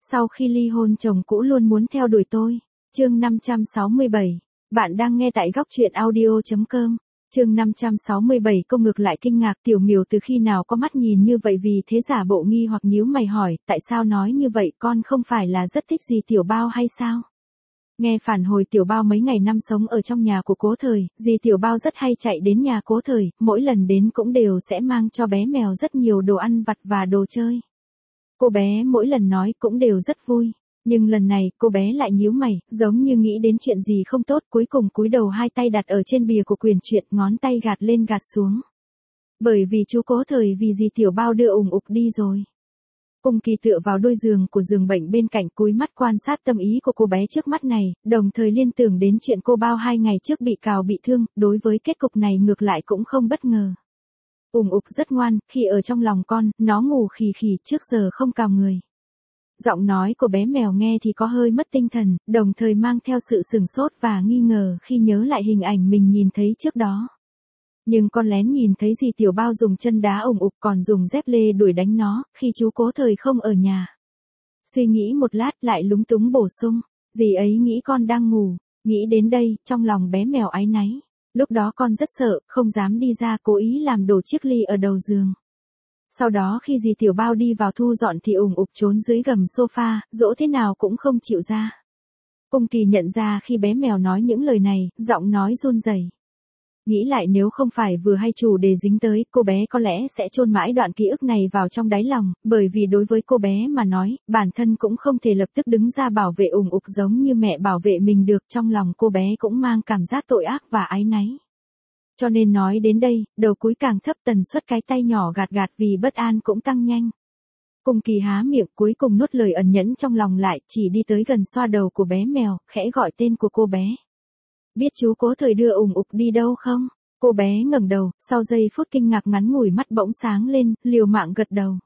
Sau khi ly hôn chồng cũ luôn muốn theo đuổi tôi. Chương 567. Bạn đang nghe tại góc truyện audio.com. Chương 567. Cô ngược lại kinh ngạc, Tiểu Miểu từ khi nào có mắt nhìn như vậy, vì thế giả bộ nghi hoặc nhíu mày hỏi, tại sao nói như vậy, con không phải là rất thích dì Tiểu Bao hay sao? Nghe phản hồi Tiểu Bao mấy ngày năm sống ở trong nhà của Cố Thời, dì Tiểu Bao rất hay chạy đến nhà Cố Thời, mỗi lần đến cũng đều sẽ mang cho bé mèo rất nhiều đồ ăn vặt và đồ chơi. Cô bé mỗi lần nói cũng đều rất vui, nhưng lần này cô bé lại nhíu mày, giống như nghĩ đến chuyện gì không tốt, cuối cùng cúi đầu hai tay đặt ở trên bìa của quyển truyện, ngón tay gạt lên gạt xuống. Bởi vì chú Cố Thời vì dì Tiểu Bao đưa ủng ục đi rồi. Cung Kỳ tựa vào đôi giường của giường bệnh bên cạnh, cúi mắt quan sát tâm ý của cô bé trước mắt này, đồng thời liên tưởng đến chuyện cô Bao 2 ngày trước bị cào bị thương, đối với kết cục này ngược lại cũng không bất ngờ. Ủng ục rất ngoan, khi ở trong lòng con, nó ngủ khì khì, trước giờ không cào người. Giọng nói của bé mèo nghe thì có hơi mất tinh thần, đồng thời mang theo sự sửng sốt và nghi ngờ khi nhớ lại hình ảnh mình nhìn thấy trước đó. Nhưng con lén nhìn thấy dì Tiểu Bao dùng chân đá ủng ục, còn dùng dép lê đuổi đánh nó, khi chú Cố Thời không ở nhà. Suy nghĩ một lát lại lúng túng bổ sung, dì ấy nghĩ con đang ngủ. Nghĩ đến đây, trong lòng bé mèo áy náy. Lúc đó con rất sợ, không dám đi ra, cố ý làm đổ chiếc ly ở đầu giường. Sau đó khi dì Tiểu Bao đi vào thu dọn thì ủng ục trốn dưới gầm sofa, dỗ thế nào cũng không chịu ra. Cung Kỳ nhận ra khi bé mèo nói những lời này, giọng nói run rẩy. Nghĩ lại nếu không phải vừa hay chủ đề dính tới, cô bé có lẽ sẽ chôn mãi đoạn ký ức này vào trong đáy lòng, bởi vì đối với cô bé mà nói, bản thân cũng không thể lập tức đứng ra bảo vệ ủng ục giống như mẹ bảo vệ mình được, trong lòng cô bé cũng mang cảm giác tội ác và áy náy. Cho nên nói đến đây, đầu cúi càng thấp, tần suất cái tay nhỏ gạt gạt vì bất an cũng tăng nhanh. Cung Kỳ há miệng cuối cùng nuốt lời ẩn nhẫn trong lòng lại, chỉ đi tới gần xoa đầu của bé mèo, khẽ gọi tên của cô bé. Biết chú Cố Thời đưa ủng ục đi đâu không? Cô bé ngẩng đầu, sau giây phút kinh ngạc ngắn ngủi mắt bỗng sáng lên, liều mạng gật đầu.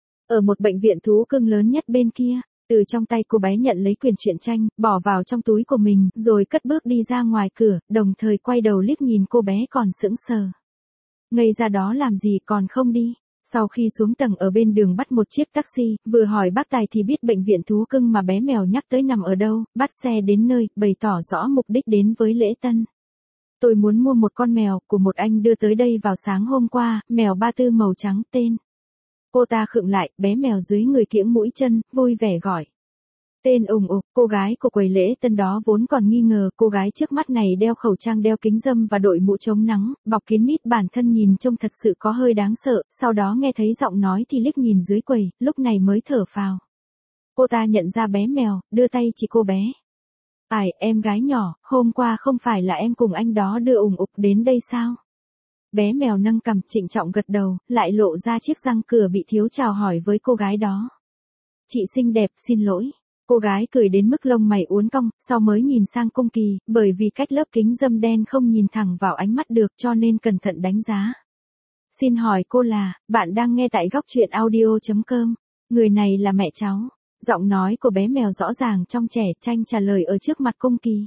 Ở một bệnh viện thú cưng lớn nhất bên kia. Từ trong tay cô bé nhận lấy quyển truyện tranh, bỏ vào trong túi của mình, rồi cất bước đi ra ngoài cửa, đồng thời quay đầu liếc nhìn cô bé còn sững sờ. Ngây ra đó làm gì còn không đi? Sau khi xuống tầng ở bên đường bắt một chiếc taxi, vừa hỏi bác tài thì biết bệnh viện thú cưng mà bé mèo nhắc tới nằm ở đâu, bắt xe đến nơi, bày tỏ rõ mục đích đến với lễ tân. Tôi muốn mua một con mèo, của một anh đưa tới đây vào sáng hôm qua, mèo Ba Tư màu trắng, tên. Cô ta khựng lại, bé mèo dưới người kiễng mũi chân, vui vẻ gọi. Tên ủng ục. Cô gái của quầy lễ tân đó vốn còn nghi ngờ, cô gái trước mắt này đeo khẩu trang, đeo kính râm và đội mũ chống nắng, bọc kín mít, bản thân nhìn trông thật sự có hơi đáng sợ, sau đó nghe thấy giọng nói thì liếc nhìn dưới quầy, lúc này mới thở phào. Cô ta nhận ra bé mèo, đưa tay chỉ cô bé. Ai, em gái nhỏ, hôm qua không phải là em cùng anh đó đưa ủng ục đến đây sao? Bé mèo nâng cằm, trịnh trọng gật đầu, lại lộ ra chiếc răng cửa bị thiếu, chào hỏi với cô gái đó. Chị xinh đẹp, xin lỗi. Cô gái cười đến mức lông mày uốn cong, sau mới nhìn sang Cung Kỳ, bởi vì cách lớp kính râm đen không nhìn thẳng vào ánh mắt được, cho nên cẩn thận đánh giá. Xin hỏi cô là, bạn đang nghe tại góc truyện audio.com. Người này là mẹ cháu. Giọng nói của bé mèo rõ ràng trong trẻ, tranh trả lời ở trước mặt Cung Kỳ.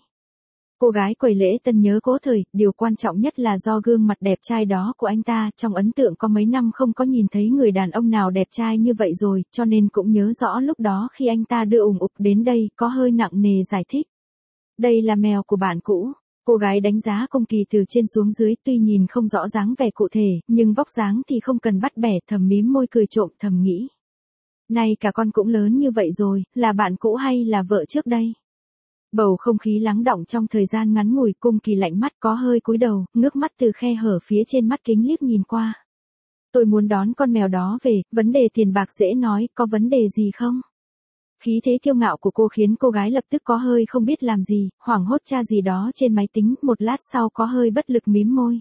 Cô gái quầy lễ tân nhớ Cố Thời, điều quan trọng nhất là do gương mặt đẹp trai đó của anh ta, trong ấn tượng có mấy năm không có nhìn thấy người đàn ông nào đẹp trai như vậy rồi, cho nên cũng nhớ rõ lúc đó khi anh ta đưa ủng ục đến đây, có hơi nặng nề giải thích. Đây là mèo của bạn cũ. Cô gái đánh giá Cung Kỳ từ trên xuống dưới, tuy nhìn không rõ dáng vẻ cụ thể, nhưng vóc dáng thì không cần bắt bẻ, thầm mím môi cười trộm, thầm nghĩ. Này cả con cũng lớn như vậy rồi, là bạn cũ hay là vợ trước đây? Bầu không khí lắng đọng trong thời gian ngắn ngủi, Cung Kỳ lạnh mắt, có hơi cúi đầu, ngước mắt từ khe hở phía trên mắt kính liếc nhìn qua. Tôi muốn đón con mèo đó về, vấn đề tiền bạc dễ nói, có vấn đề gì không? Khí thế kiêu ngạo của cô khiến cô gái lập tức có hơi không biết làm gì, hoảng hốt tra gì đó trên máy tính, một lát sau có hơi bất lực mím môi.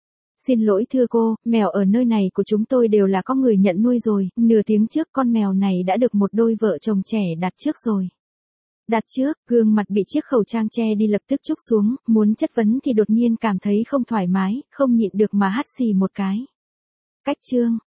Xin lỗi thưa cô, mèo ở nơi này của chúng tôi đều là có người nhận nuôi rồi, nửa tiếng trước con mèo này đã được một đôi vợ chồng trẻ đặt trước rồi. Đặt trước, gương mặt bị chiếc khẩu trang che đi lập tức trúc xuống, muốn chất vấn thì đột nhiên cảm thấy không thoải mái, không nhịn được mà hắt xì một cái. Cách chương.